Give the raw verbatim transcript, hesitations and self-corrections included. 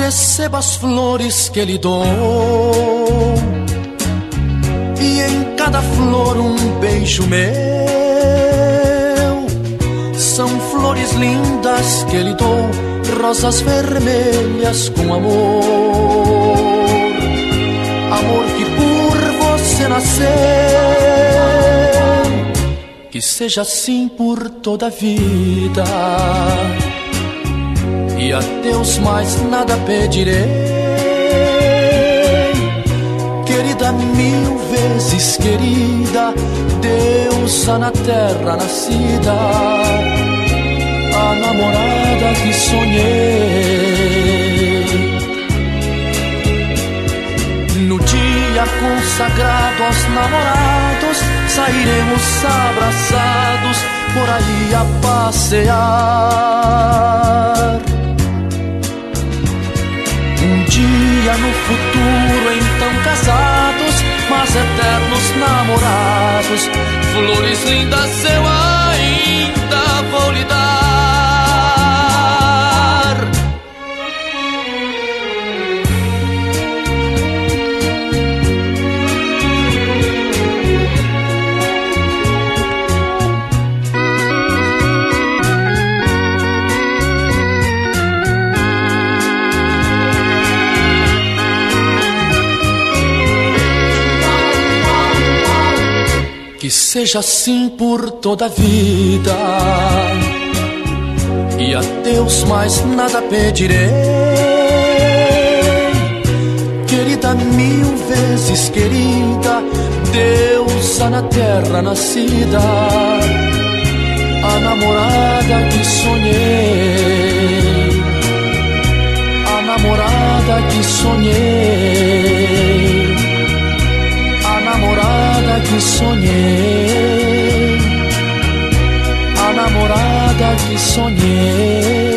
receba as flores que lhe dou, e em cada flor um beijo meu. São flores lindas que lhe dou, rosas vermelhas com amor, amor que por você nasceu. Que seja assim por toda a vida, e a Deus mais nada pedirei. Querida, mil vezes querida, deusa na terra nascida, a namorada que sonhei. No dia consagrado aos namorados, sairemos abraçados por aí a passear. Um dia no futuro, então casados, mas eternos namorados, flores lindas eu ainda vou lhe dar. Que seja assim por toda a vida, e a Deus mais nada pedirei. Querida, mil vezes querida, deusa na terra nascida, a namorada que sonhei, a namorada que sonhei, a namorada que sonhei, a namorada que sonhei.